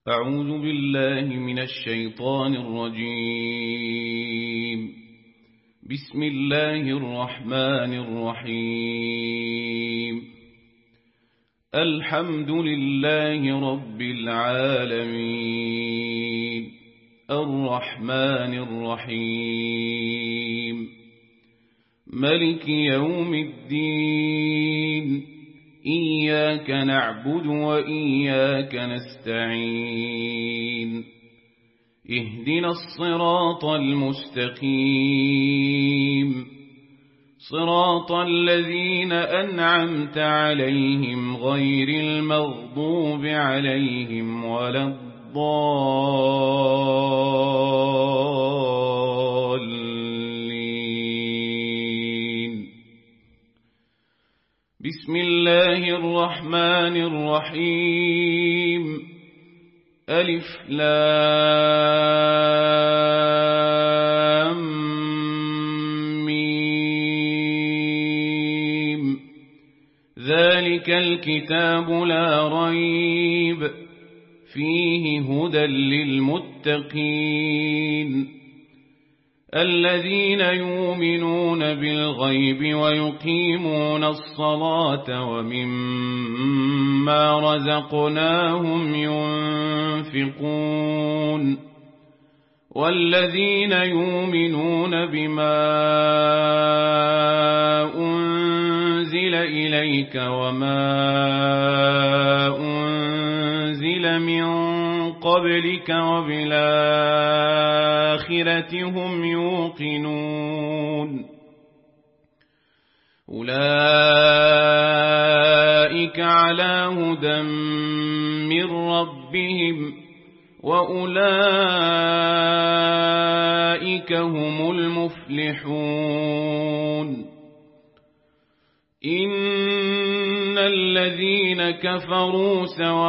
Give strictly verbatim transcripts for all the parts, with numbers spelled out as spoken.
أعوذ بالله من الشيطان الرجيم. بسم الله الرحمن الرحيم. الحمد لله رب العالمين الرحمن الرحيم ملك يوم الدين إياك نعبد وإياك نستعين اهدنا الصراط المستقيم صراط الذين أنعمت عليهم غير المغضوب عليهم ولا الضالين. بسم الله الرحمن الرحيم. ألف لام ميم ذلك الكتاب لا ريب فيه هدى للمتقين الذين يؤمنون بالغيب ويقيمون الصلاة ومما رزقناهم ينفقون والذين يؤمنون بما أنزل إليك وما أنزل من قبلك وبالآخرة هم يوقنون أولئك على هدى من ربهم وأولئك هم المفلحون. إن الذين كفروا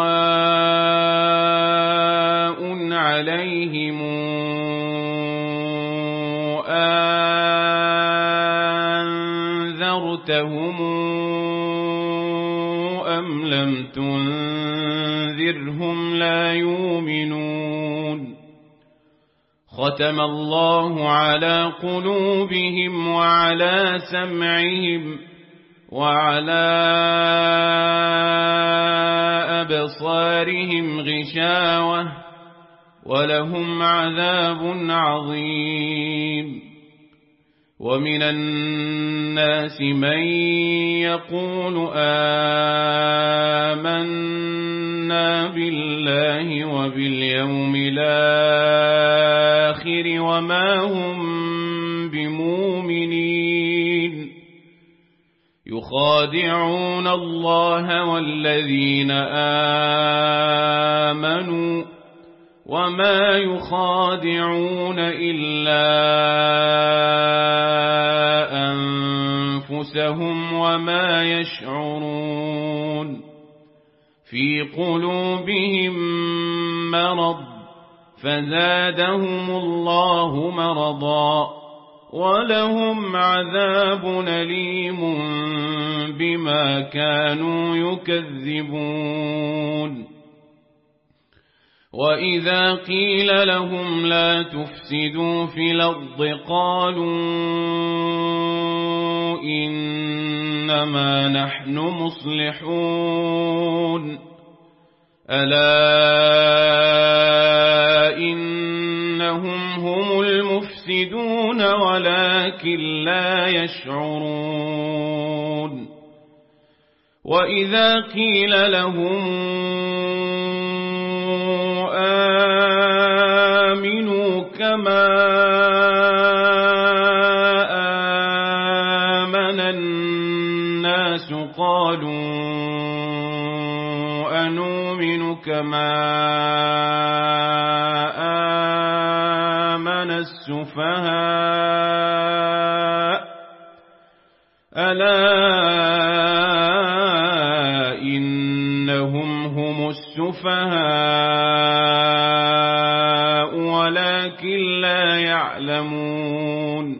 سواء عليهم أنذرتهم أم لم تنذرهم لا يؤمنون. ختم الله على قلوبهم وعلى سمعهم وعلى أبصارهم غشاوة ولهم عذاب عظيم. ومن الناس من يقول آمنا بالله وباليوم الآخر وما هم بمؤمنين يخادعون الله والذين آمنوا وما يخادعون إلا أنفسهم وما يشعرون. في قلوبهم مرض فزادهم الله مرضا ولهم عذاب أليم بما كانوا يكذبون. وإذا قيل لهم لا تفسدوا في الأرض قالوا إنما نحن مصلحون. ألا إنهم هم المفسدون ولكن لا يشعرون. وإذا قيل لهم آمنوا كما آمن الناس قالوا أنؤمن كما آمن السفهاء ألا إنهم هم السفهاء ولكن لا يعلمون.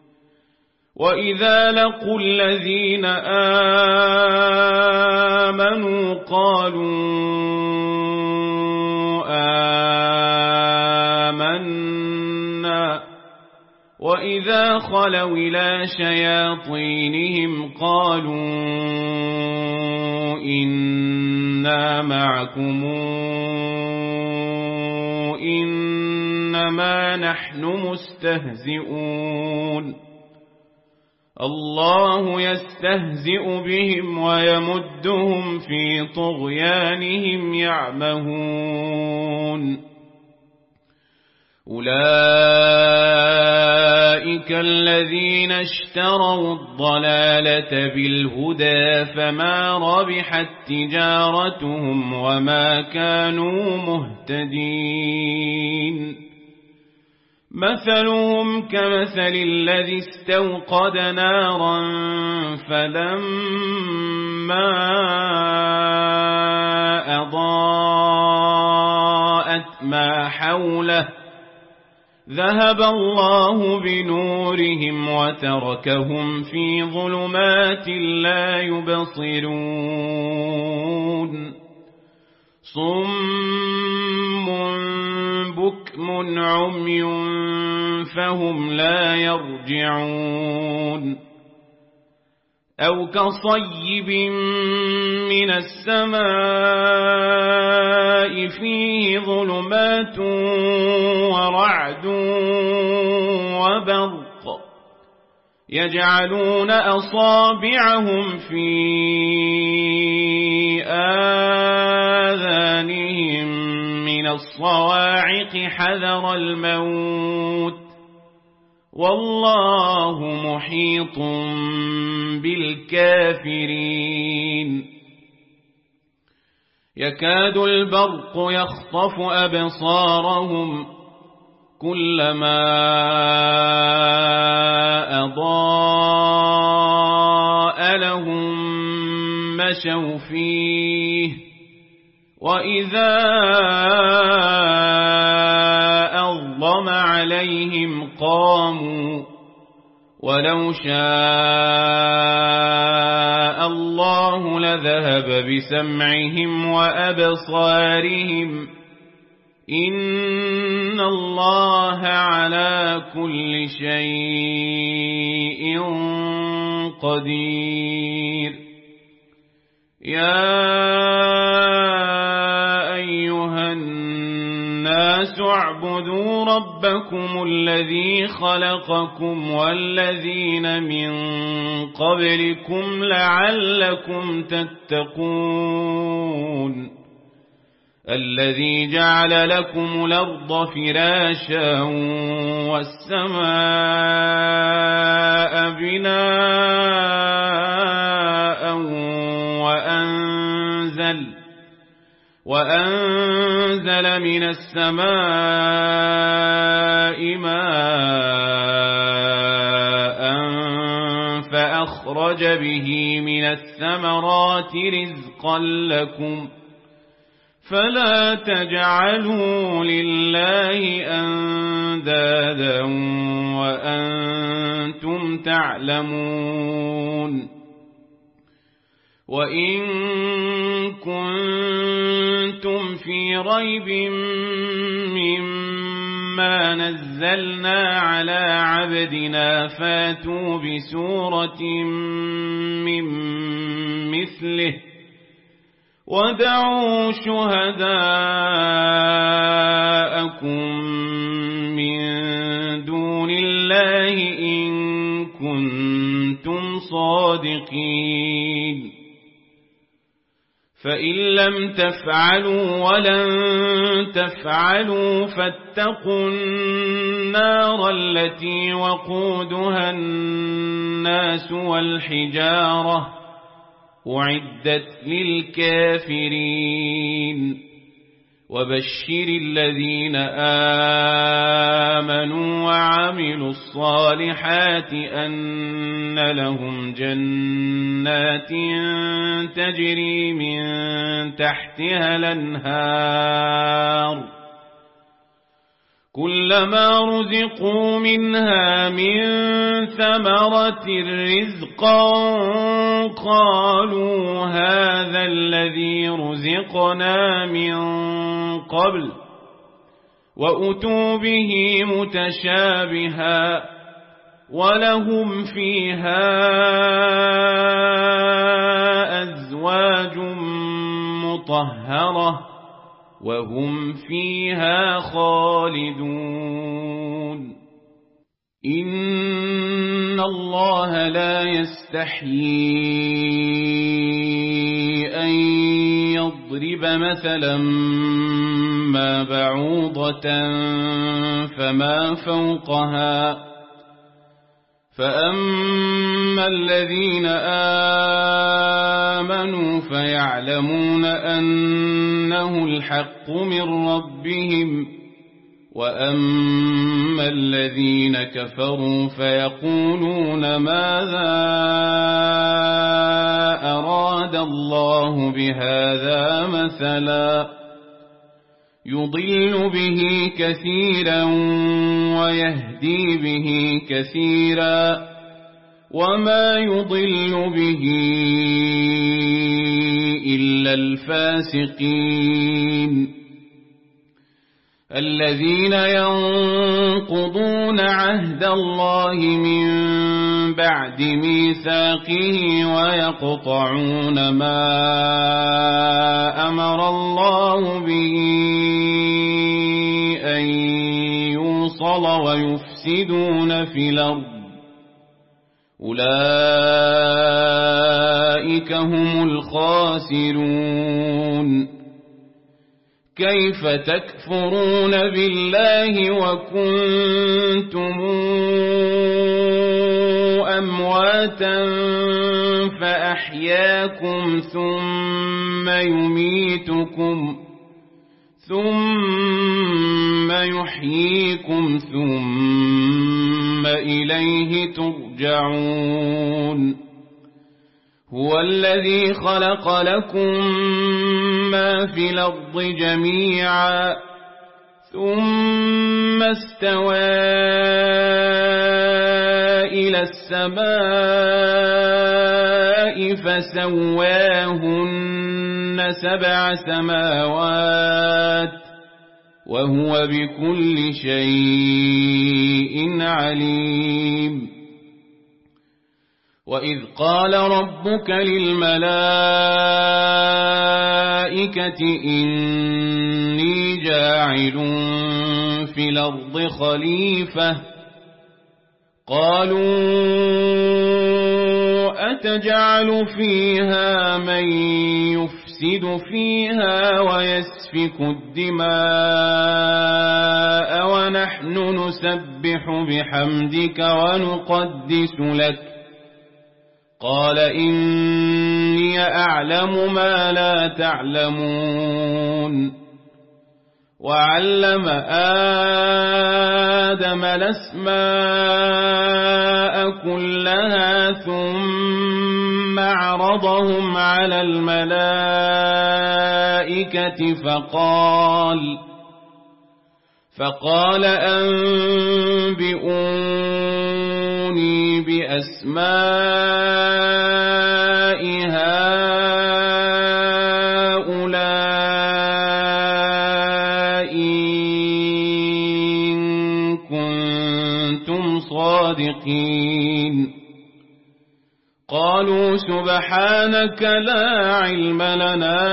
وإذا لقوا الذين آمنوا قالوا وإذا خلوا إلى شياطينهم قالوا إنا معكم إنما نحن مستهزئون الله يستهزئ بهم ويمدهم في طغيانهم يعمهون أولئك الذين اشتروا الضلالة بالهدى فما ربحت تجارتهم وما كانوا مهتدين مثلهم كمثل الذي استوقد نارا فلما أضاءت ما حوله ذهب الله بنورهم وتركهم في ظلمات لا يبصرون صم بكم عمي فهم لا يرجعون أو كصيب من السماء فيه ظلمات ورعد وبرق يجعلون أصابعهم في آذانهم من الصواعق حذر الموت والله محيط بالكافرين يكاد البرق يخطف أبصارهم كلما أضاء لهم مشوا فيه وإذا أظلم عليهم قاموا ولو شاء الله لذهب بسمعهم وأبصارهم إن الله على كل شيء قدير يا أيها الناس اعبدوا ربكم الذي خلقكم والذين من قبلكم لعلكم تتقون الذي جعل لكم الأرض فراشا والسماء بناء وأنزل وأنزل من السماء ماء فأخرج به من الثمرات رزقا لكم فلا تجعلوا لله أندادا وأنتم تعلمون وإن كنتم في ريب مما نزلنا على عبدنا فاتوا بسورة من مثله ودعوا شهداءكم من دون الله إن كنتم صادقين فإن لم تفعلوا ولن تفعلوا فاتقوا النار التي وقودها الناس والحجارة أعدت للكافرين وبشر الذين آمنوا وعملوا الصالحات أن لهم جنات تجري من تحتها الأنهار كلما رزقوا منها من ثمرة رزقا قالوا هذا الذي رزقنا من قبل وأتوا به متشابها ولهم فيها أزواج مطهرة وهم فيها خالدون إن الله لا يستحيي أن يضرب مثلا ما بعوضة فما فوقها فأما الذين آمنوا فيعلمون أنه الحق من ربهم وأما الذين كفروا فيقولون ماذا أراد الله بهذا مثلا يضل به كثيرا ويهدي به كثيرا وما يضل به إلا الفاسقين الذين ينقضون عهد الله من بعد ميثاقه ويقطعون ما أمر الله به أن يوصل ويفسدون في الأرض أولئك هم الخاسرون كيف تكفرون بالله وكنتم أمواتا فأحياكم ثم يميتكم ثم يحييكم ثم إليه ترجعون هو الذي خلق لكم ما في الأرض جميعا ثم استوى إلى السماء فسواهن سبع سماوات وهو بكل شيء عليم وإذ قال ربك للملائكة إني جاعل في الأرض خليفة قالوا أتجعل فيها من يفسد فيها ويسفك الدماء ونحن نسبح بحمدك ونقدس لك قال إني أعلم ما لا تعلمون وعلم آدم الأسماء كلها ثم عرضهم على الملائكة فقال فقال أنبئوني بأسماء هؤلاء إن كنتم صادقين قالوا سبحانك لا علم لنا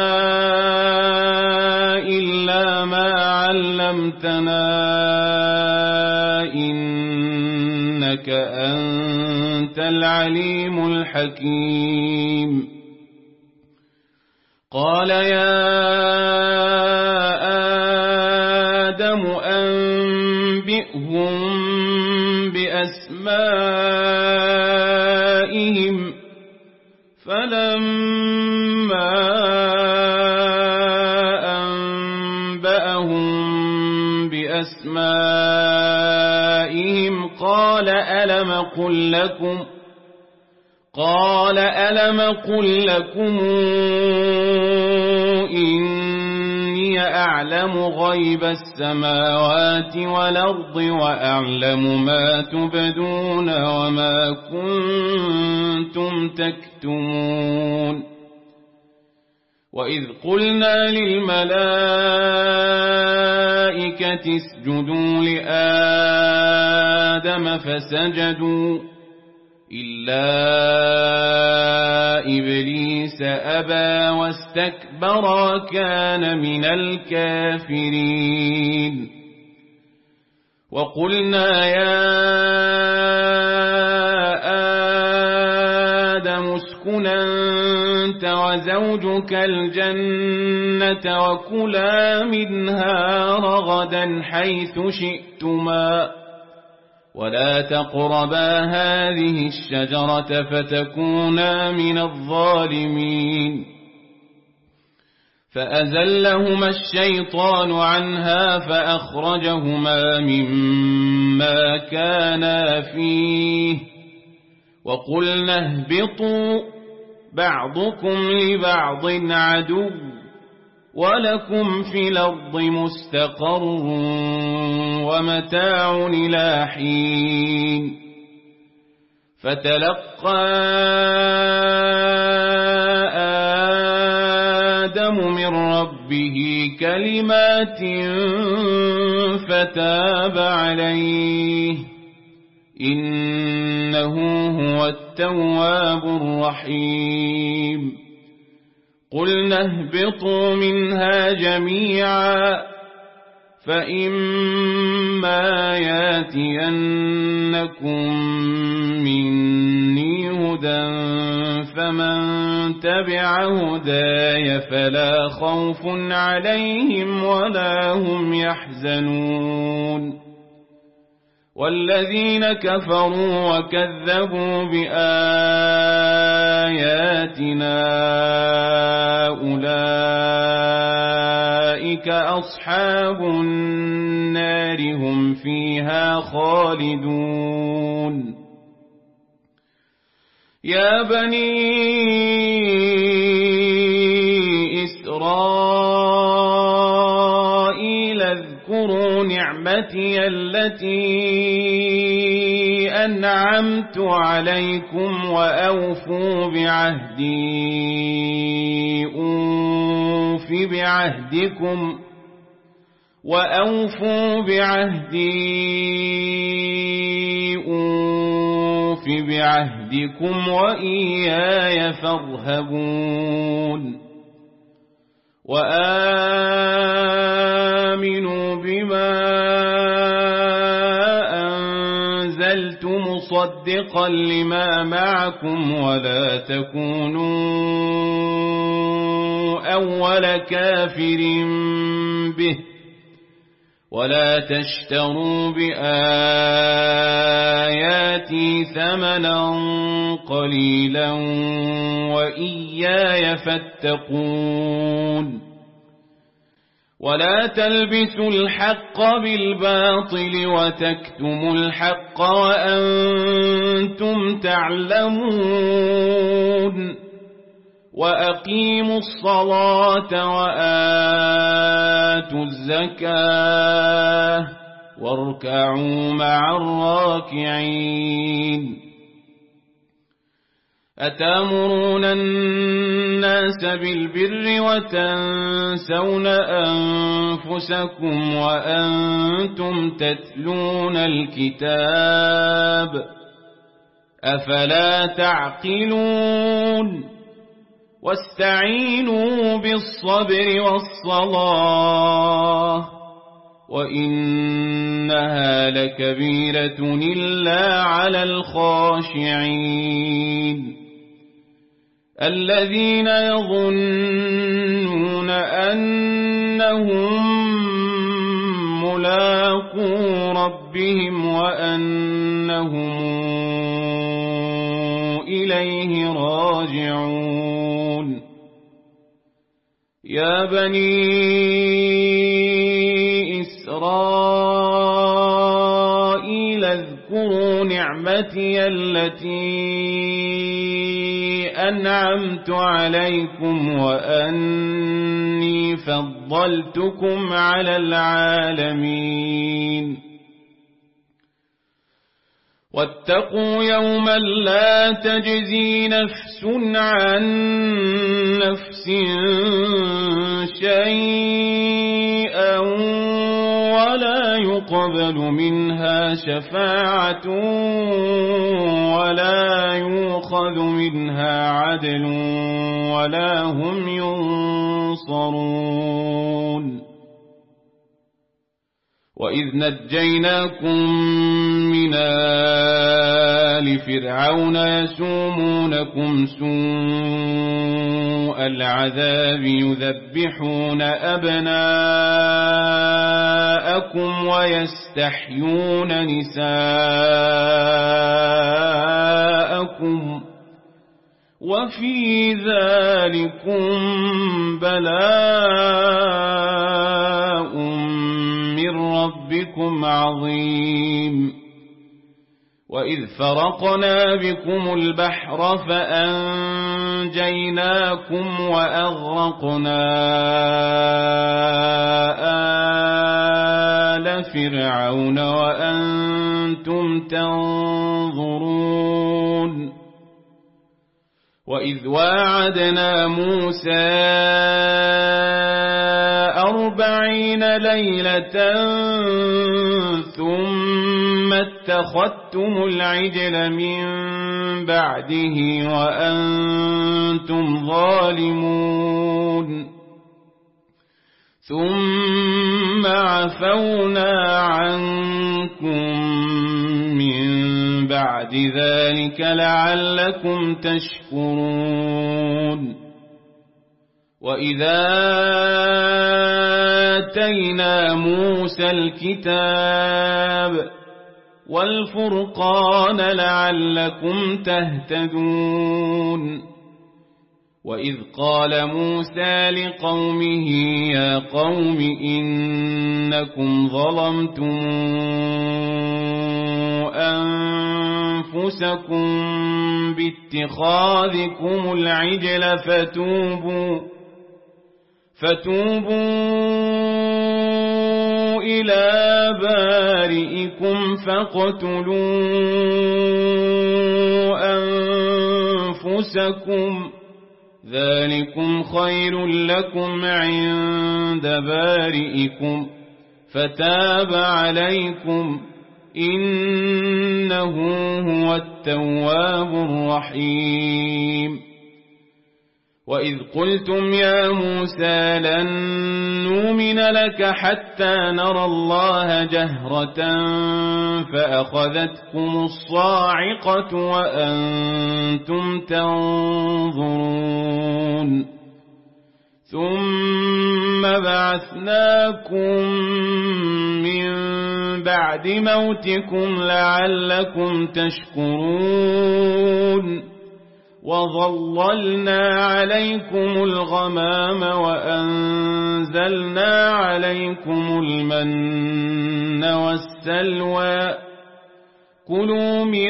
إلا ما علمتنا إنك أنت العليم الحكيم قال يا آدم أنبئهم بأسمائهم فلما أنبأهم بأسمائهم قال ألم قل لكم قال ألم قل لكم إني أعلم غيب السماوات والأرض وأعلم ما تبدون وما كنتم تكتمون وإذ قلنا للملائكة اسجدوا لآدم آدم فسجدوا إلا إبليس أبى واستكبر وكان من الكافرين وقلنا يا آدم اسكن أنت وزوجك الجنة وكلا منها رغدا حيث شئتما ولا تقربا هذه الشجرة فتكونا من الظالمين فأزلهما الشيطان عنها فأخرجهما مما كانا فيه وقلنا اهبطوا بعضكم لبعض عدو ولكم في الأرض مستقر ومتاع إلى حين فتلقى آدم من ربه كلمات فتاب عليه إنه هو التواب الرحيم قلنا اهبطوا منها جميعا فإما ياتينكم مني هدى فمن تبع هداي فلا خوف عليهم ولا هم يحزنون والذين كفروا وكذبوا بآياتنا أولئك أصحاب النار هم فيها خالدون يا بني إسرائيل اذكروا نعمتي التي أنعمت عليكم وأوفوا بعهدي أوف بعهدكم وأوفوا بعهدي أوف بعهدكم وإياي فارهبون وآمنوا بما أنزلت مصدقا لما معكم ولا تكونوا أول كافر به ولا تشتروا بآياتي ثمنا قليلا وإياي فاتقون ولا تلبسوا الحق بالباطل وتكتموا الحق وأنتم تعلمون وأقيموا الصلاة وآتوا الزكاة واركعوا مع الراكعين أتأمرون الناس بالبر وتنسون أنفسكم وأنتم تتلون الكتاب أفلا تعقلون واستعينوا بالصبر والصلاة وإنها لكبيرة إلا على الخاشعين الذين يظنون أنهم ملاقو ربهم وأنهم إليه راجعون يا بني إسرائيل اذكروا نعمتي التي أنعمت عليكم وأني فضلتكم على العالمين واتقوا يوما لا تجزي نفس عن نفس شيئا ولا لا يقبل منها شفاعة ولا يؤخذ منها عدل ولا هم ينصرون. وإذ نجيناكم من آل فرعون يسومونكم سوء العذاب يذبحون أبناءكم ويستحيون نساءكم وفي ذلكم بلاء من ربكم عظيم. وإذ فرقنا بكم البحر فأنجيناكم وأغرقنا آل فرعون وأنتم تنظرون. وإذ واعدنا موسى أربعين ليلة ثم اتخذتم العجل من بعده وأنتم ظالمون ثم عفونا عنكم من بعد ذلك لعلكم تشكرون. وإذا آتينا موسى الكتاب والفرقان لعلكم تهتدون. وإذ قال موسى لقومه يا قوم إنكم ظلمتم أنفسكم باتخاذكم العجل فتوبوا فتوبوا إلى بارئكم فاقتلوا أنفسكم ذلكم خير لكم عند بارئكم فتاب عليكم إنه هو التواب الرحيم. وإذ قلتم يا موسى لن نؤمن لك حتى نرى الله جهرة فأخذتكم الصاعقة وأنتم تنظرون ثم بعثناكم من بعد موتكم لعلكم تشكرون. وظللنا عليكم الغمام وأنزلنا عليكم المن والسلوى كلوا من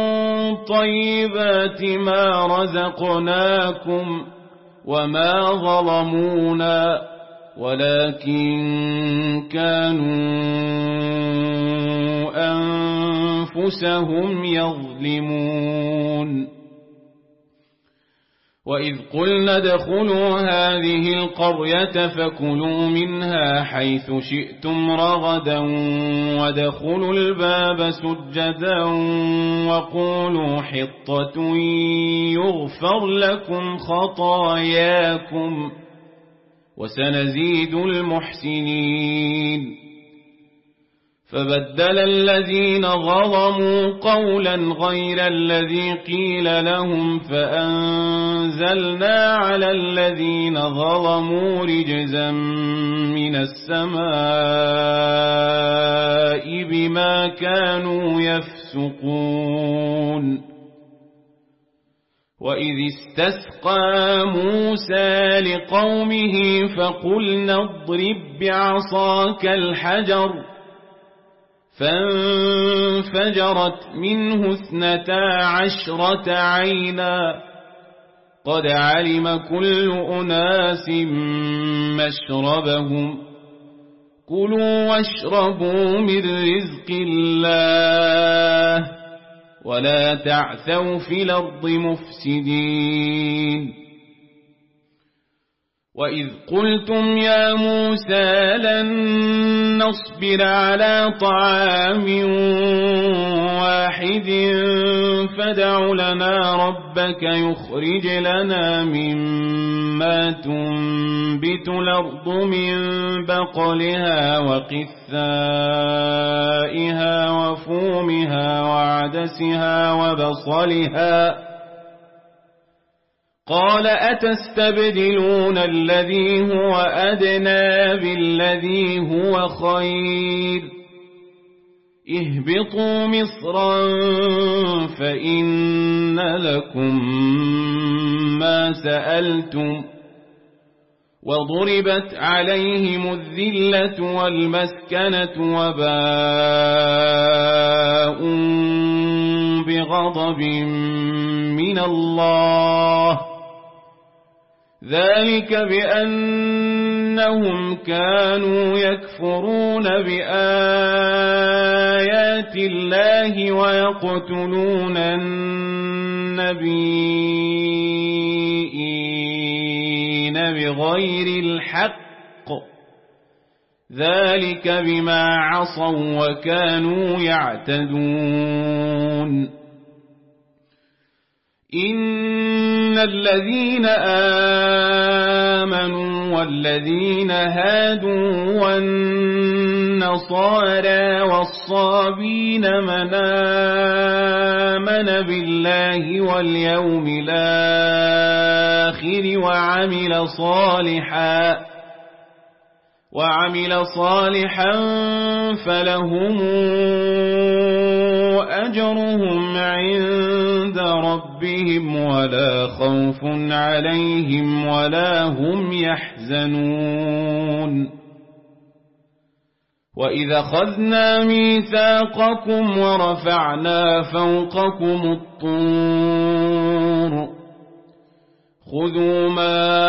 طيبات ما رزقناكم وما ظلمونا ولكن كانوا أنفسهم يظلمون. وإذ قلنا ادخلوا هذه القرية فكلوا منها حيث شئتم رغدا وادخلوا الباب سجدا وقولوا حطة يغفر لكم خطاياكم وسنزيد المحسنين. فبدل الذين ظلموا قولا غير الذي قيل لهم فأنزلنا على الذين ظلموا رجزا من السماء بما كانوا يفسقون. وإذ استسقى موسى لقومه فقلنا اضرب بعصاك الحجر فانفجرت منه اثنتا عشرة عينا قد علم كل أناس مشربهم كلوا واشربوا من رزق الله ولا تعثوا في الأرض مفسدين. وإذ قلتم يا موسى لن نصبر على طعام واحد فادع لنا ربك يخرج لنا مما تنبت الأرض من بقلها وقثائها وفومها وعدسها وبصلها قال أتستبدلون الذي هو أدنى بالذي هو خير اهبطوا مصرا فإن لكم ما سألتم وضربت عليهم الذلة والمسكنة وباءوا بغضب من الله ذلك بأنهم كانوا يكفرون بآيات الله ويقتلون النبيين بغير الحق ذلك بما عصوا وكانوا يعتدون إن الذين آمنوا والذين هادوا والنصارى والصابين من آمن بالله واليوم الآخر وعمل صالحا وعمل صالحا فلهم أجرهم عند ربهم ولا خوف عليهم ولا هم يحزنون وإذا أخذنا ميثاقكم ورفعنا فوقكم الطور خذوا ما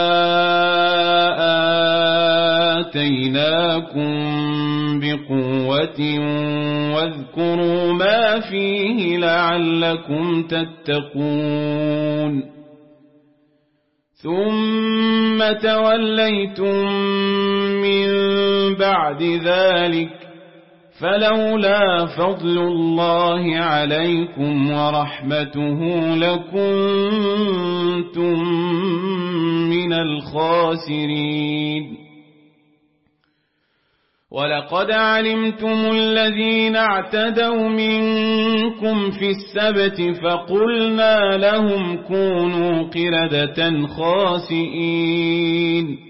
آتيناكم بقوة واذكروا ما فيه لعلكم تتقون ثم توليتم من بعد ذلك فلولا فضل الله عليكم ورحمته لكنتم من الخاسرين ولقد علمتم الذين اعتدوا منكم في السبت فقلنا لهم كونوا قردة خاسئين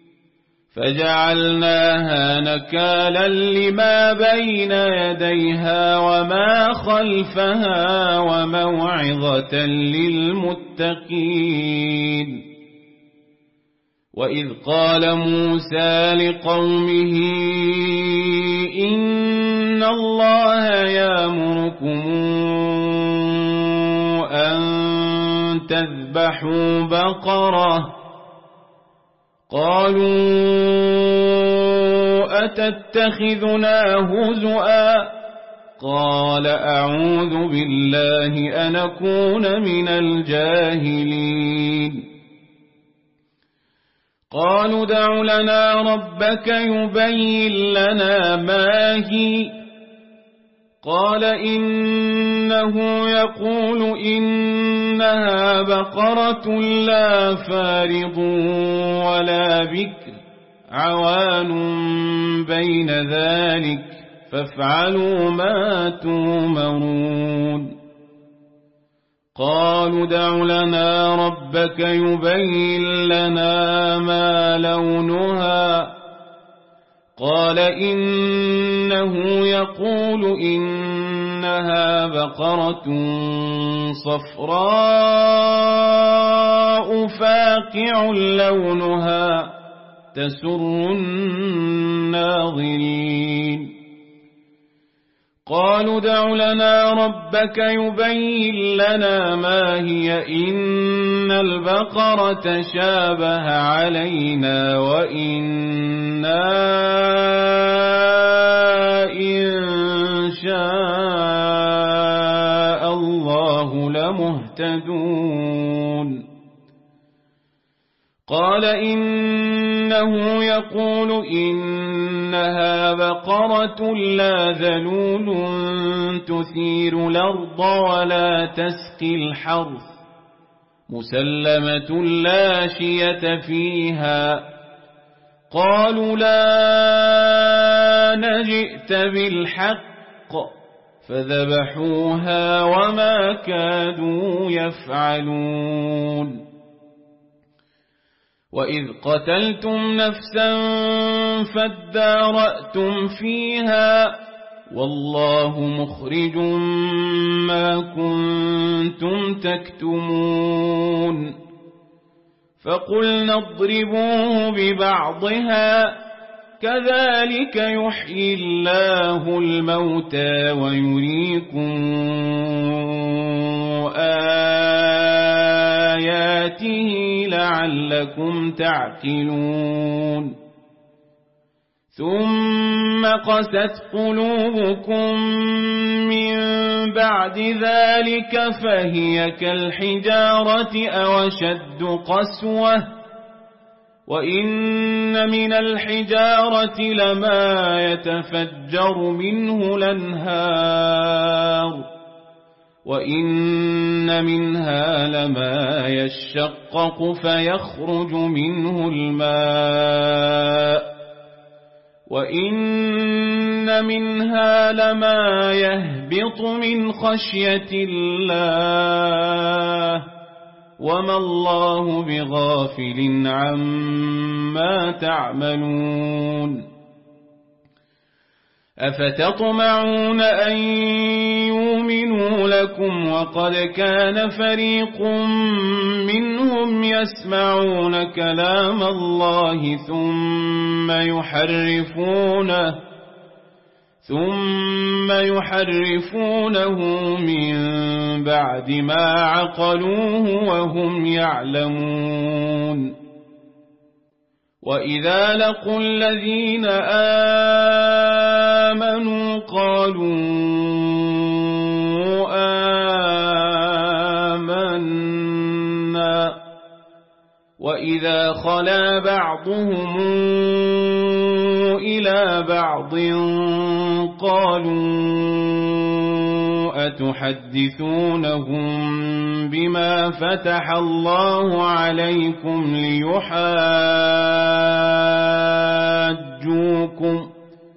فجعلناها نكالا لما بين يديها وما خلفها وموعظة للمتقين وإذ قال موسى لقومه إن الله يأمركم أن تذبحوا بقرة قالوا أتتخذنا هزؤا قال أعوذ بالله أن أكون من الجاهلين قالوا دع لنا ربك يبين لنا ما هي قال إنه يقول إنها بقرة لا فارض ولا بكر عوان بين ذلك فافعلوا ما تؤمرون قالوا دع لنا ربك يبين لنا ما لونها قال إنه يقول إنها بقرة صفراء فاقع لونها تسر الناظرين قالوا دع لنا ربك يبين لنا ما هي إن البقرة شابه علينا وإنا إن شاء الله لمهتدون قال قال إنه يقول إنها بقرة لا ذلول تثير الأرض ولا تسقي الحرث مسلمة لا شية فيها. قالوا لا نجئت بالحق فذبحوها وما كادوا يفعلون. وإذ قتلتم نفسا فادارأتم فيها والله مخرج ما كنتم تكتمون. فقلنا اضربوه ببعضها كذلك يحيي الله الموتى ويريكم آياته لعلكم تعقلون. ثم قست قلوبكم من بعد ذلك فهي كالحجارة أو أشد قسوة وإن من الحجارة لما يتفجر منه الأنهار وإن منها لما يشقق فيخرج منه الماء وإن منها لما يهبط من خشية الله وما الله بغافل عما تعملون. أفتطمعون أن يؤمنوا لكم وقد كان فريق منهم يسمعون كلام الله ثم يحرفونه ثم يحرفونه من بعد ما عقلوه وهم يعلمون. وإذا لقوا الذين آمنوا قالوا آمنا وإذا خلا بعضهم إلى بعض قالوا أتحدثونهم بما فتح الله عليكم ليحاجوكم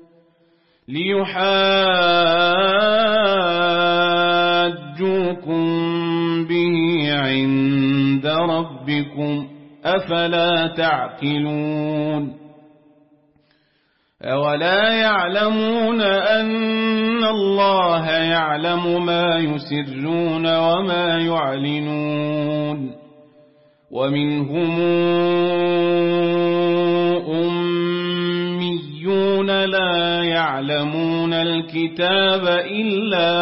ليحاجوكم به عند ربكم أفلا تعقلون. أولا يعلمون أن الله يعلم ما يسرون وما يعلنون. ومنهم أميون لا يعلمون الكتاب إلا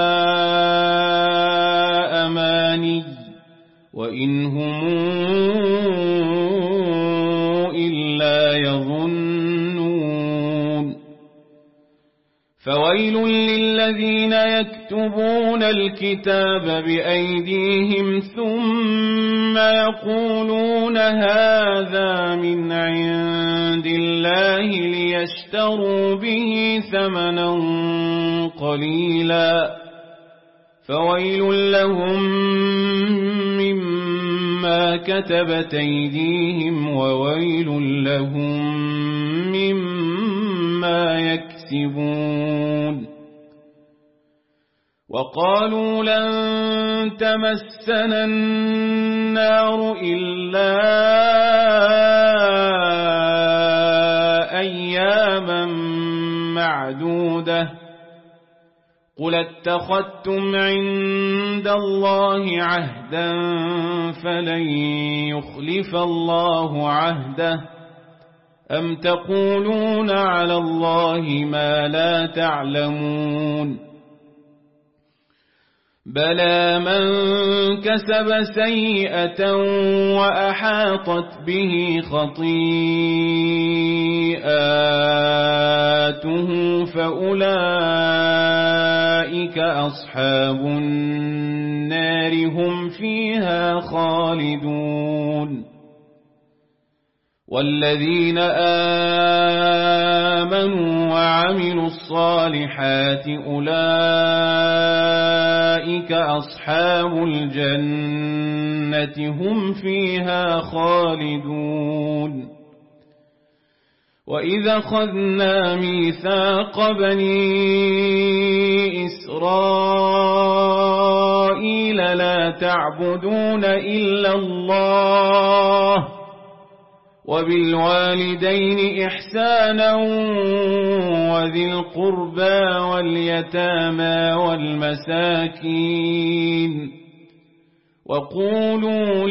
أماني وإن هم إلا يظنون. فويل للذين يكتبون الكتاب بأيديهم ثم يقولون هذا من عند الله ليشتروا به ثمنا قليلا فويل لهم مما كتبت أيديهم وويل لهم مما يكسبون. وقالوا لن تمسنا النار إلا أياما معدودة قل اتخذتم عند الله عهدا فلن يخلف الله عهده أم تقولون على الله ما لا تعلمون. بلى من كسب سيئة وأحاطت به خطيئاته فأولئك أصحاب النار هم فيها خالدون. والذين آمنوا وعملوا الصالحات أولئك أصحاب الجنة هم فيها خالدون وإذا أخذنا ميثاق بني إسرائيل لا تعبدون إلا الله وبالوالدين إحسانا وذي القربى واليتامى والمساكين وقولوا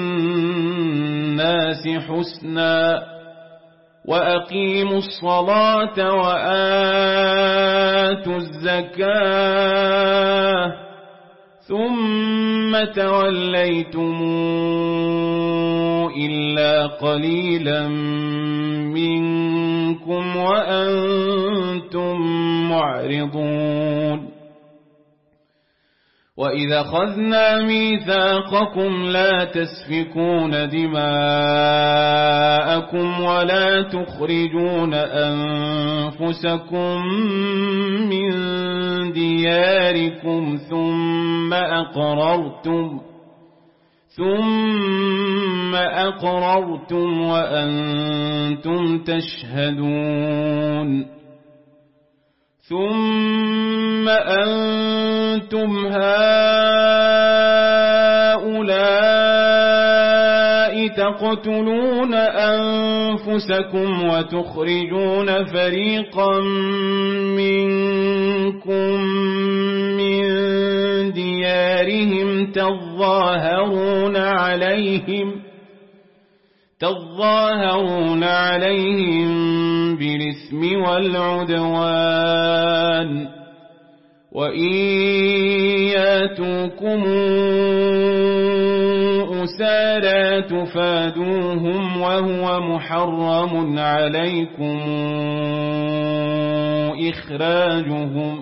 للناس حسنا وأقيموا الصلاة وآتوا الزكاة ثم توليتم إلا قليلا منكم وأنتم معرضون وإذا أخذنا ميثاقكم لا تسفكون دماءكم ولا تخرجون أنفسكم من دياركم ثم أقررتم ثم أقررتم وأنتم تشهدون ثم أنتم هؤلاء تقتلون أنفسكم وتخرجون فريقا منكم من ديارهم تظاهرون عليهم تظاهرون عليهم بالإثم والعدوان وإن ياتوكم أسارى تفادوهم وهو محرم عليكم إخراجهم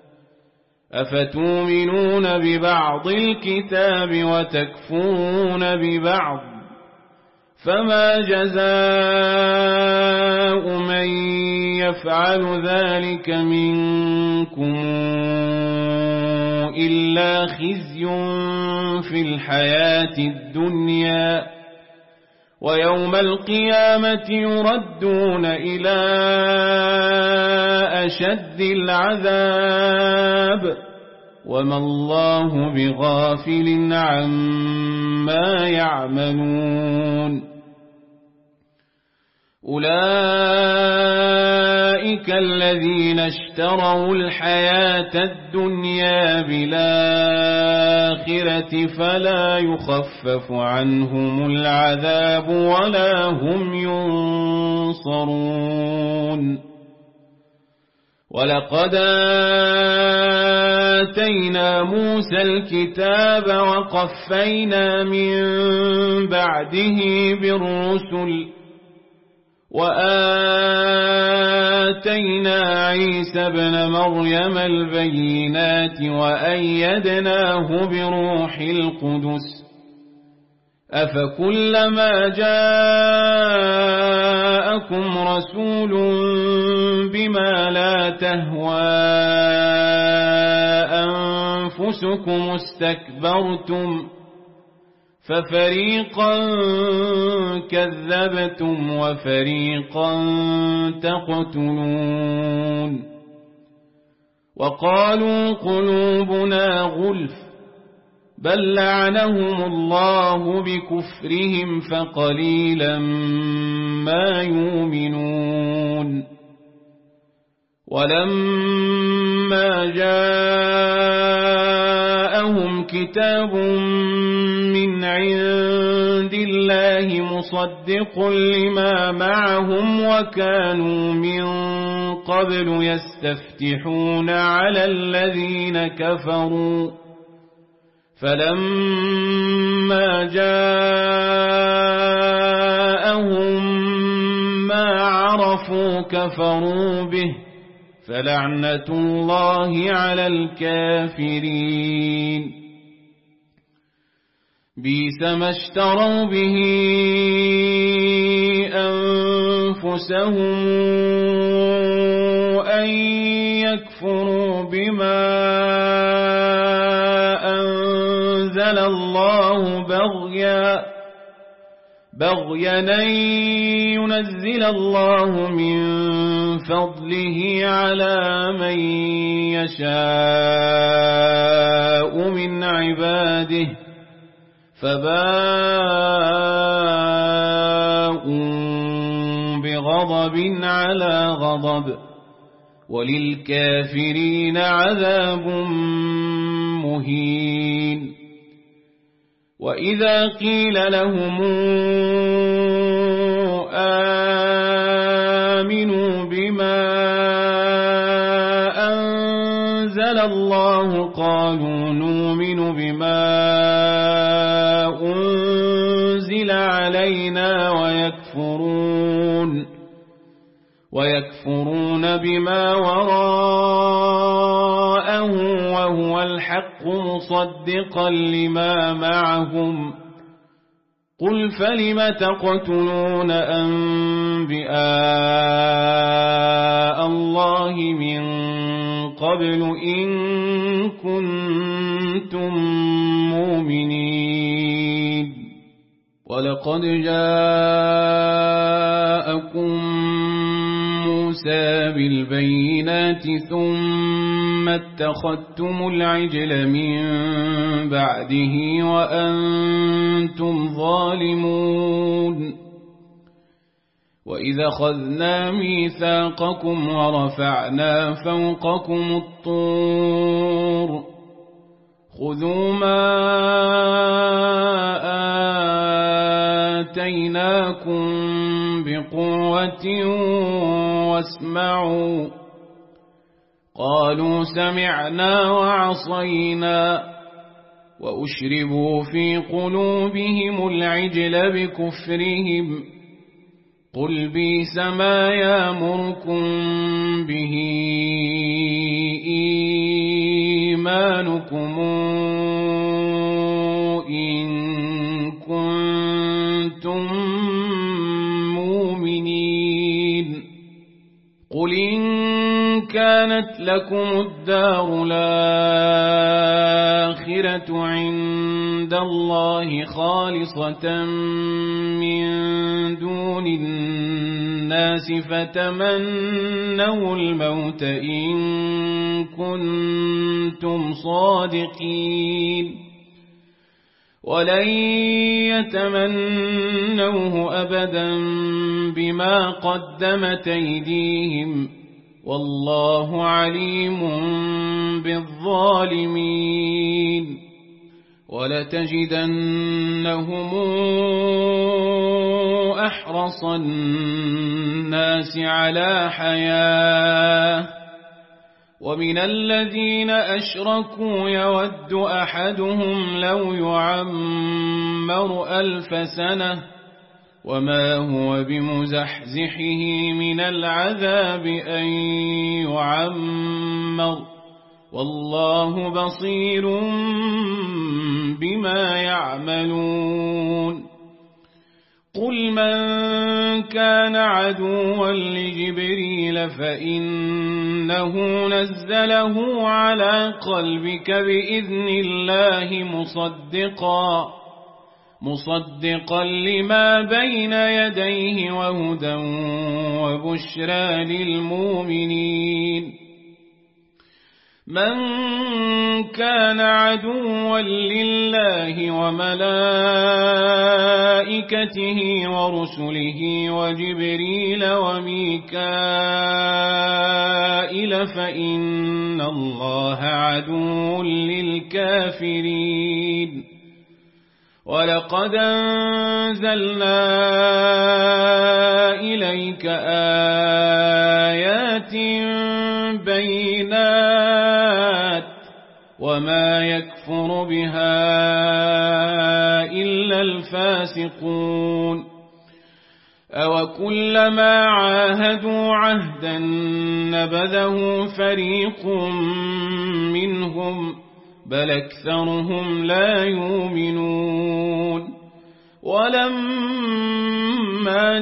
أفتؤمنون ببعض الكتاب وتكفرون ببعض فما جزاء من يفعل ذلك منكم إلا خزي في الحياة الدنيا ويوم القيامة يردون إلى أشد العذاب وما الله بغافل عما يعملون أولئك الذين اشتروا الحياة الدنيا بالآخرة فلا يخفف عنهم العذاب ولا هم ينصرون ولقد آتينا موسى الكتاب وقفينا من بعده بالرسل وآتينا عيسى ابن مريم البينات وأيدناه بروح القدس أفكلما جاءكم رسول بما لا تهوى أنفسكم استكبرتم ففريقا كذبتم وفريقا تقتلون وقالوا قلوبنا غلف بل لعنهم الله بكفرهم فقليلا ما يؤمنون ولما جاءهم كتاب من عند الله مصدق لما معهم وكانوا من قبل يستفتحون على الذين كفروا فلما جاءهم ما عرفوا كفروا به فلعنة الله على الكافرين بئس ما اشتروا به أنفسهم أن يكفروا بما أنزل الله بغيا بغيا أن ينزل الله من فضله على من يشاء من عباده فباءوا بغضب على غضب وللكافرين عذاب مهين. وإذا قيل لهم آمنوا بما أنزل الله قالوا نؤمن بما أنزل علينا ويكفرون ويكفرون بما وراءه وهو الحق مصدقا لما معهم قل فلم تقتلون أنبياء الله من قبل إن كنتم مؤمنين ولقد جاءكم موسى بالبينات ثم اتخذتم العجل من بعده وأنتم ظالمون. وإذا أخذنا ميثاقكم ورفعنا فوقكم الطور خذوا ما آتيناكم بقوة واسمعوا قالوا سمعنا وعصينا وأشربوا في قلوبهم العجل بكفرهم قل بئس ما يأمركم به إيمانكم إن كنتم مؤمنين قل إن كانت لكم الدار الآخرة عند الله خالصة من دون الناس فتمنوا الموت إن كنتم صادقين ولن يتمنوه أبدا بما قدمت أيديهم والله عليم بالظالمين. ولتجدنهم أحرص الناس على حياة ومن الذين أشركوا يود أحدهم لو يعمر ألف سنة وما هو بمزحزحه من العذاب أن يعمر والله بصير بما يعملون. قل من كان عدوا لجبريل فإنه نزله على قلبك بإذن الله مصدقا مصدقا لما بين يديه وهدى وبشرى للمؤمنين. من كان عدوا لله وملائكته ورسله وجبريل وميكائيل فإن الله عدو للكافرين. ولقد أنزلنا إليك آيات بينات وما يكفر بها إلا الفاسقون. أوكلما عاهدوا عهدا نبذه فريق منهم بل أكثرهم لا يؤمنون. ولما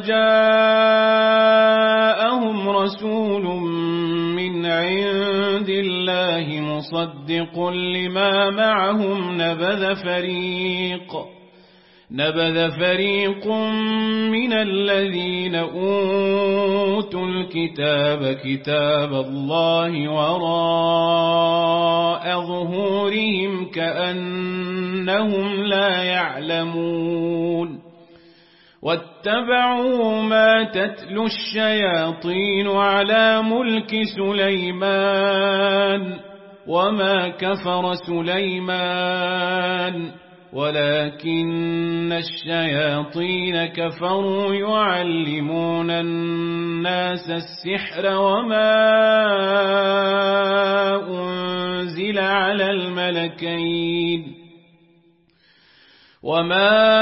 جاءهم رسول من عند الله مصدق لما معهم نبذ فريق نبذ فريق من الذين أوتوا الكتاب كتاب الله وراء ظهورهم كأنهم لا يعلمون واتبعوا ما تتلو الشياطين على ملك سليمان وما كفر سليمان ولكن الشياطين كفروا يعلمون الناس السحر وما أنزل على الملكين وما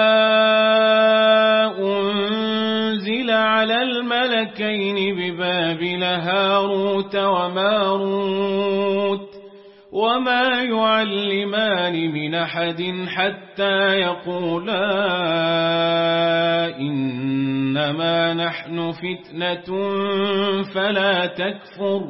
أنزل على الملكين ببابل هاروت وماروت وما يعلمان من أحد حتى يقولا إنما نحن فتنة فلا تكفر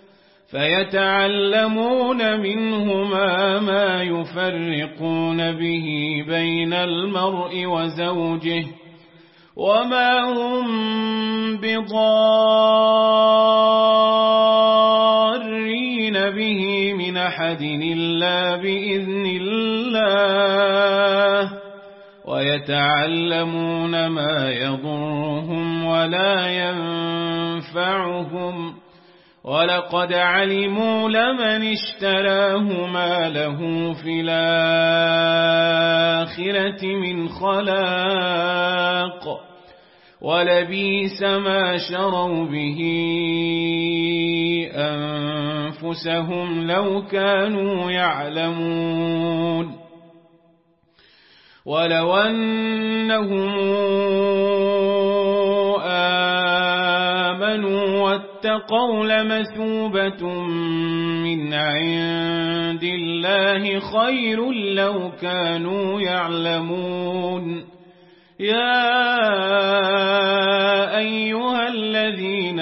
فيتعلمون منهما ما يفرقون به بين المرء وزوجه وما هم بضارين به من أحد إلا بإذن الله ويتعلمون ما يضرهم ولا ينفعهم ولقد علموا لمن اشتراه ما له في الآخرة من خلاق ولبيس ما شروا به أنفسهم لو كانوا يعلمون ولو أنهم آمنوا واتقوا لمثوبة من عند الله خير لو كانوا يعلمون يا أيها الذين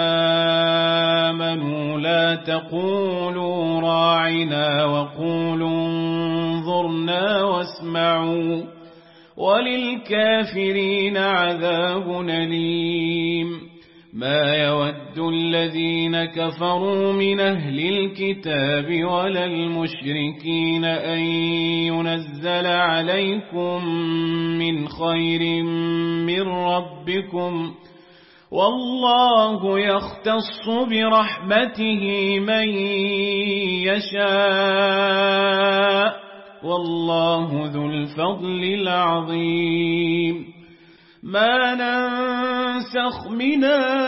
آمنوا لا تقولوا راعنا وقولوا انظرنا واسمعوا وللكافرين عذاب أليم ما يود الذين كفروا من أهل الكتاب ولا المشركين أن ينزل عليكم من خير من ربكم والله يختص برحمته من يشاء والله ذو الفضل العظيم ما ننسخ من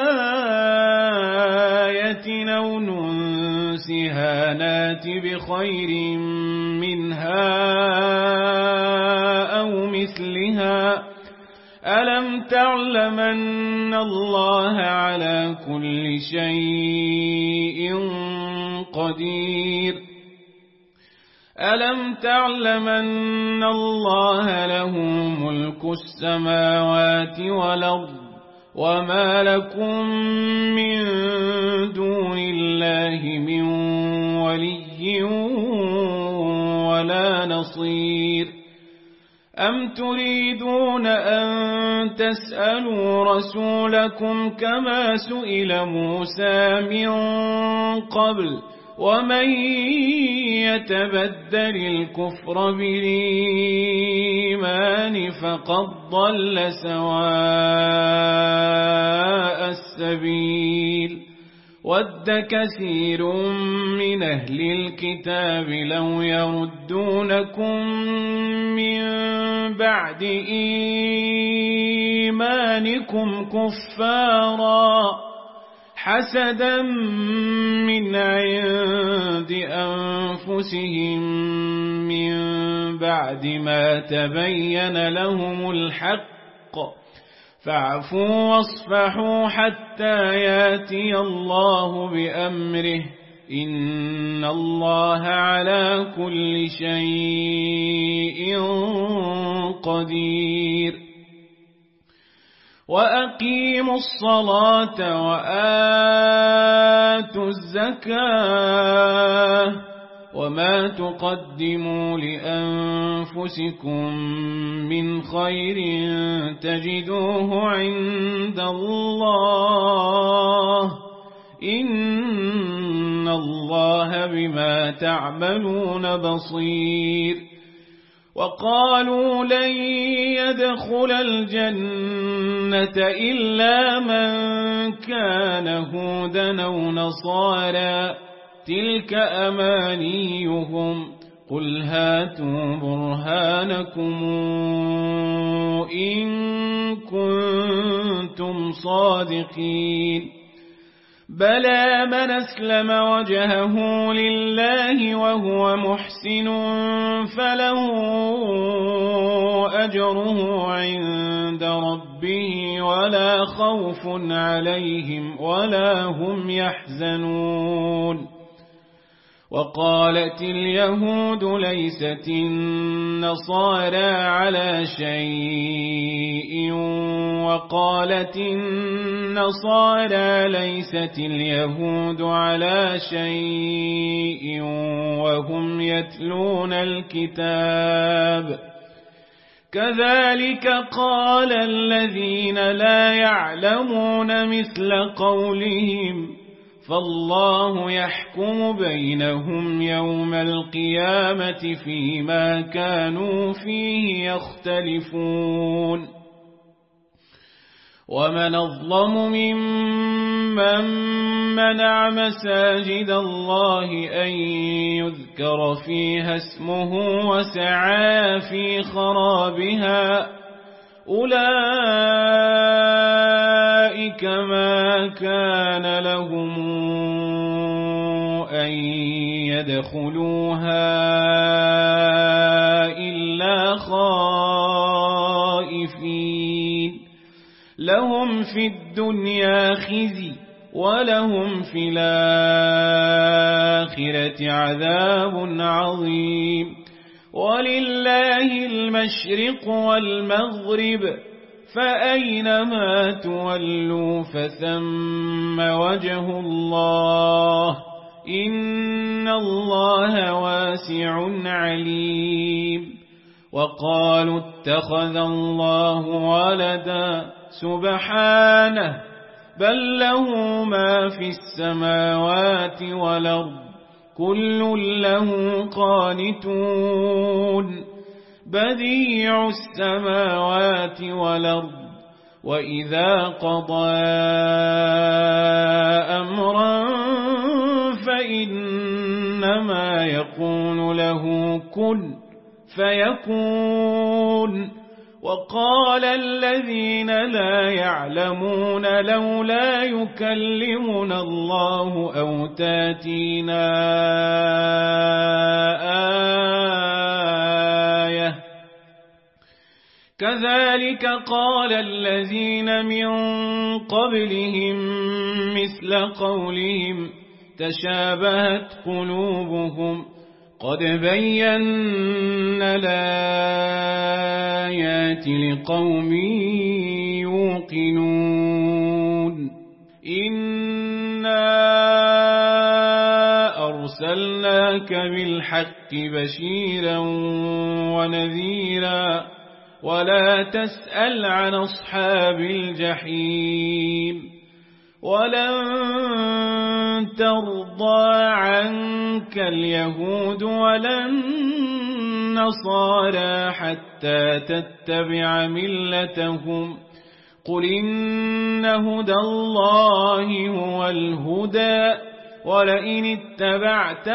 آية أو ننسها نات بخير منها أو مثلها ألم تعلم أن الله على كل شيء قدير ألم تعلم أن الله له ملك السماوات والأرض وما لكم من دون الله من ولي ولا نصير أم تريدون أن تسألوا رسولكم كما سئل موسى من قبل ومن يتبدل الكفر بالإيمان فقد ضل سواء السبيل ود كثير من أهل الكتاب لو يردونكم من بعد إيمانكم كفارا حسدا من عند أنفسهم من بعد ما تبين لهم الحق فاعفوا واصفحوا حتى ياتي الله بأمره إن الله على كل شيء قدير وأقيموا الصلاة وآتوا الزكاة وما تقدموا لأنفسكم من خير تجدوه عند الله إن الله بما تعملون بصير وقالوا لن يدخل الجنة إلا من كان هودا أو نصارى تلك أمانيهم قل هاتوا برهانكم إن كنتم صادقين بلى من أسلم وجهه لله وهو محسن فله أجره عند ربه ولا خوف عليهم ولا هم يحزنون وقالت اليهود ليست النصارى على شيء وقالت النصارى ليست اليهود على شيء وهم يتلون الكتاب كذلك قال الذين لا يعلمون مثل قولهم فالله يحكم بينهم يوم القيامة فيما كانوا فيه يختلفون ومن أظلم ممن منع مساجد الله أن يذكر فيها اسمه وسعى في خرابها أولئك ما كان لهم أن يدخلوها إلا خائفين لهم في الدنيا خزي ولهم في الآخرة عذاب عظيم ولله المشرق والمغرب فأينما تولوا فثم وجه الله إن الله واسع عليم وقالوا اتخذ الله ولدا سبحانه بل له ما في السماوات والأرض كل له قانتون بديع السماوات والأرض وإذا قضى أمرا فإنما يقول له كن فيكون وقال الذين لا يعلمون لولا يكلمنا الله أو تاتينا آية كذلك قال الذين من قبلهم مثل قولهم تشابهت قلوبهم قد بينا الآيات لقوم يوقنون إنا أرسلناك بالحق بشيرا ونذيرا ولا تسأل عن أصحاب الجحيم ولن ترضى عنك اليهود ولا النصارى حتى تتبع ملتهم قل إن هدى الله هو الهدى ولئن اتبعت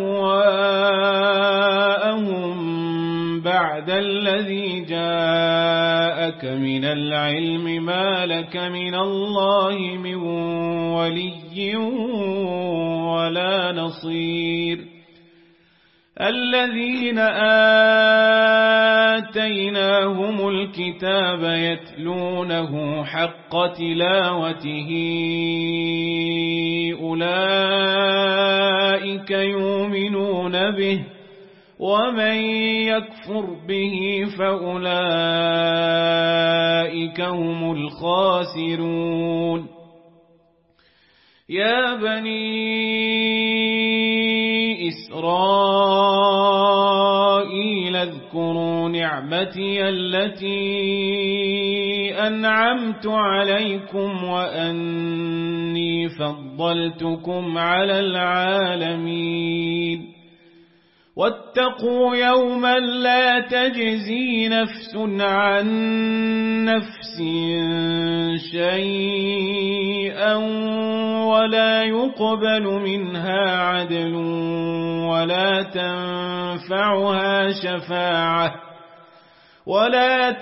أهواءهم بعد الذي جاءك من العلم ما لك من الله من ولي ولا نصير الذين آتيناهم الكتاب يتلونه حق تلاوته أولئك أولئك يؤمنون به ومن يكفر به فأولئك هم الخاسرون يا بني إسرائيل اذكروا نعمتي التي أنعمت عليكم وأني فضلتكم على العالمين واتقوا يوما لا تجزي نفس عن نفس شيئا ولا يقبل منها عدل ولا تنفعها شفاعة ولا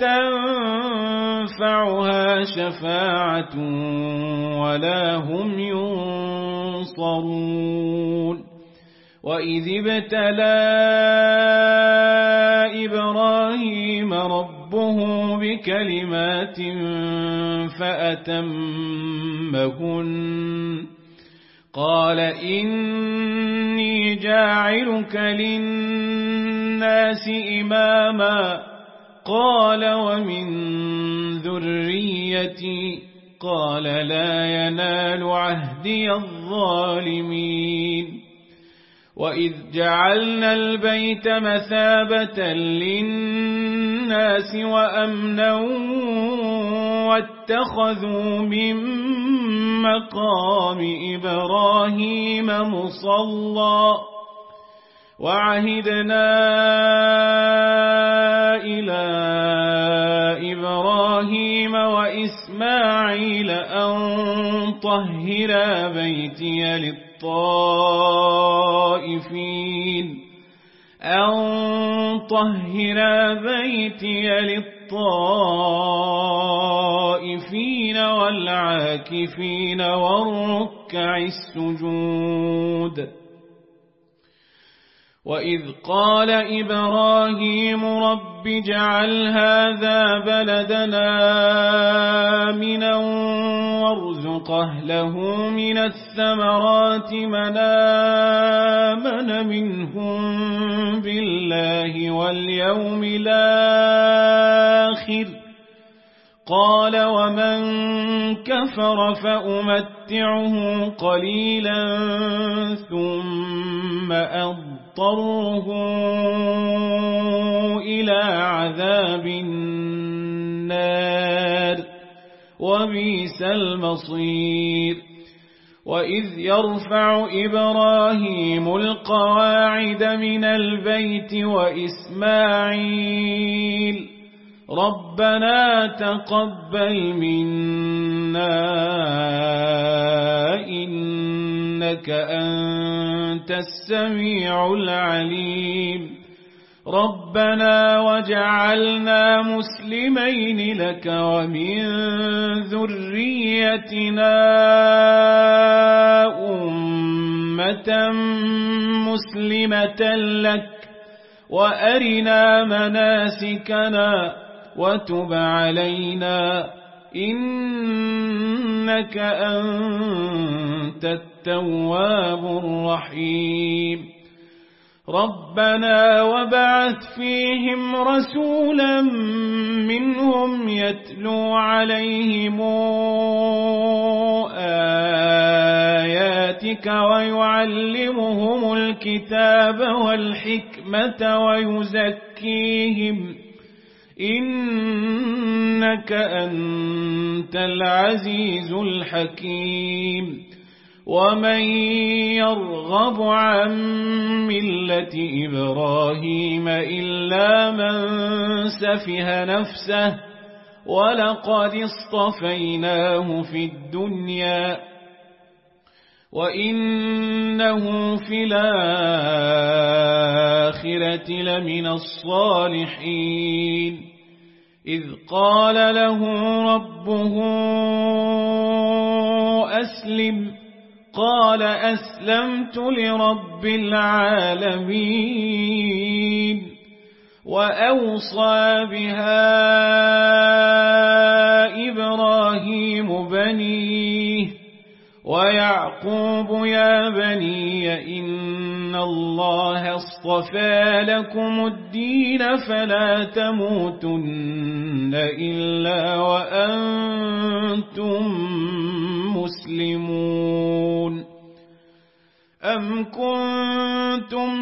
تنفعها شفاعة ولا هم ينصرون وإذ ابتلى إبراهيم ربه بكلمات فأتمهن قال إني جاعلك للناس إماما قال ومن ذريتي قال لا ينال عهدي الظالمين وإذ جعلنا البيت مثابة للناس وأمنا واتخذوا من مقام إبراهيم مصلى وعهدنا إلى إبراهيم وإسماعيل أن طهرا بيتي للطائفين أن طهرا بيتي للطائفين والعاكفين والركع السجود وإذ قال إبراهيم رب اجعل هذا بلدنا آمنا وارزق أهله من الثمرات من آمن منهم بالله واليوم الآخر قال ومن كفر فأمتعه قليلا ثم أضطره إلى عذاب النار وبئس المصير وإذ يرفع إبراهيم القواعد من البيت وإسماعيل ربنا تقبل منا إنك أنت السميع العليم ربنا وجعلنا مسلمين لك ومن ذريتنا أمة مسلمة لك وأرنا مناسكنا وتب علينا إنك أنت التواب الرحيم ربنا وبعث فيهم رسولا منهم يتلو عليهم آياتك ويعلمهم الكتاب والحكمة ويزكيهم إنك أنت العزيز الحكيم ومن يرغب عن ملة إبراهيم إلا من سفه نفسه ولقد اصطفيناه في الدنيا وإنه في الآخرة لمن الصالحين إذ قال له ربه أسلم قال أسلمت لرب العالمين وأوصى بها إبراهيم بنيه ويعقوب يا بني إن إن الله اصطفى لكم الدين فلا تموتن إلا وأنتم مسلمون. أم كنتم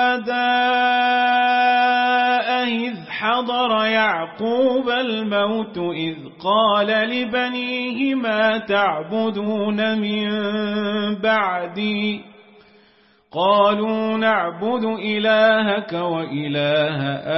شهداء إذ حضر يعقوب الموت إذ قال لبنيه ما تعبدون من بعدي قالوا نعبد إلهك وإله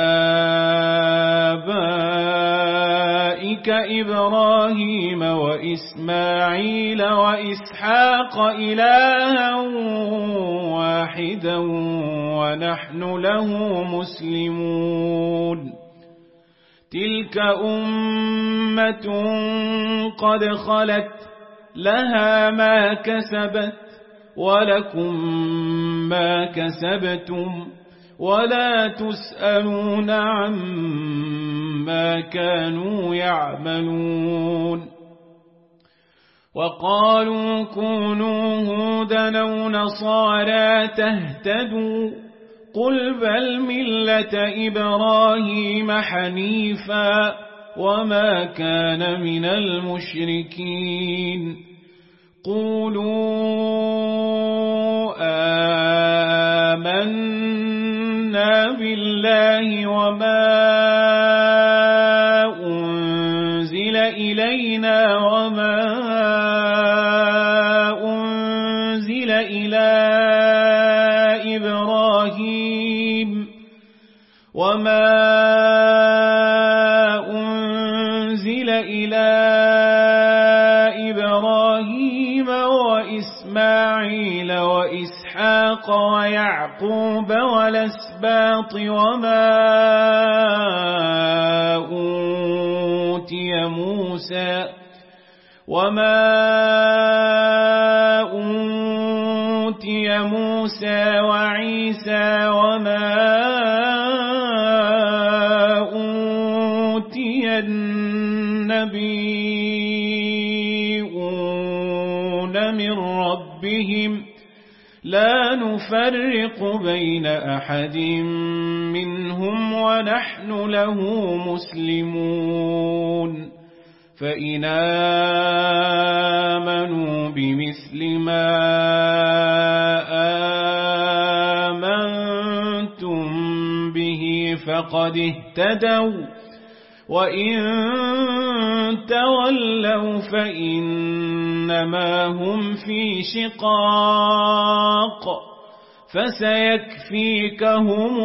آبائك إبراهيم وإسماعيل وإسحاق إلها واحدا ونحن له مسلمون. تلك أمة قد خلت لها ما كسبت ولكم ما كسبتم ولا تسألون عما كانوا يعملون. وقالوا كونوا هودا أو نصارى تهتدوا قل بل ملة إبراهيم حنيفا وما كان من المشركين. قولوا آمنا بالله وما أنزل إلينا وما أنزل إلى إبراهيم وما أنزل إلى إبراهيم وإسماعيل وإسحاق ويعقوب والأسباط وما أوتي موسى وما أوتي موسى وعيسى وما أوتي النبيون من ربهم لا نفرق بين أحد منهم ونحن له مسلمون. فإن آمنوا بمثل ما آمنتم به فقد اهتدوا وإن تولوا فإنما هم في شقاق فسيكفيكهم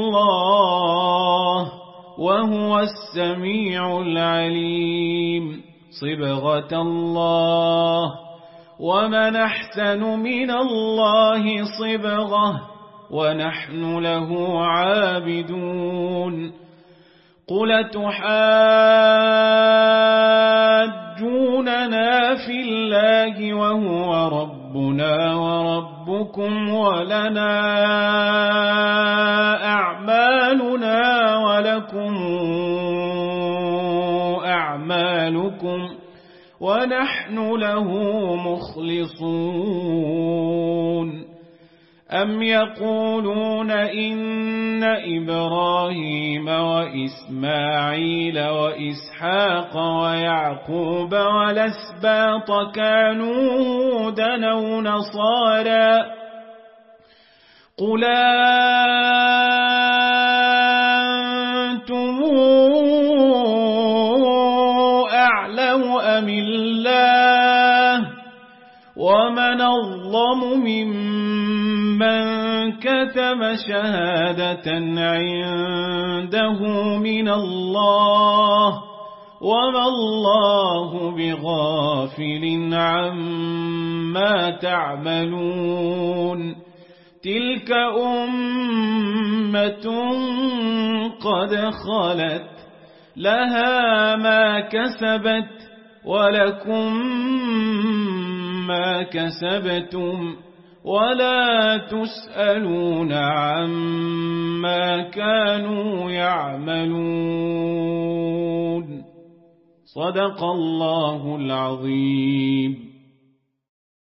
الله وهو السميع العليم. صبغة الله ومن أحسن من الله صبغة ونحن له عابدون. قل تحاجوننا في الله وهو ربنا وربكم ولنا أعمالنا ولكم أعمالكم ونحن له مخلصون. أم يقولون إن إبراهيم وإسماعيل وإسحاق ويعقوب والأسباط كانوا هودا أو نصارى قل أنتم أعلم أم الله ومن أظلم ممن كتم شهادة عنده من الله وما الله بغافل عما تعملون. تلك أمة قد خلت لها ما كسبت ولكم ما كسبتم ولا تسألون عما كانوا يعملون. صدق الله العظيم.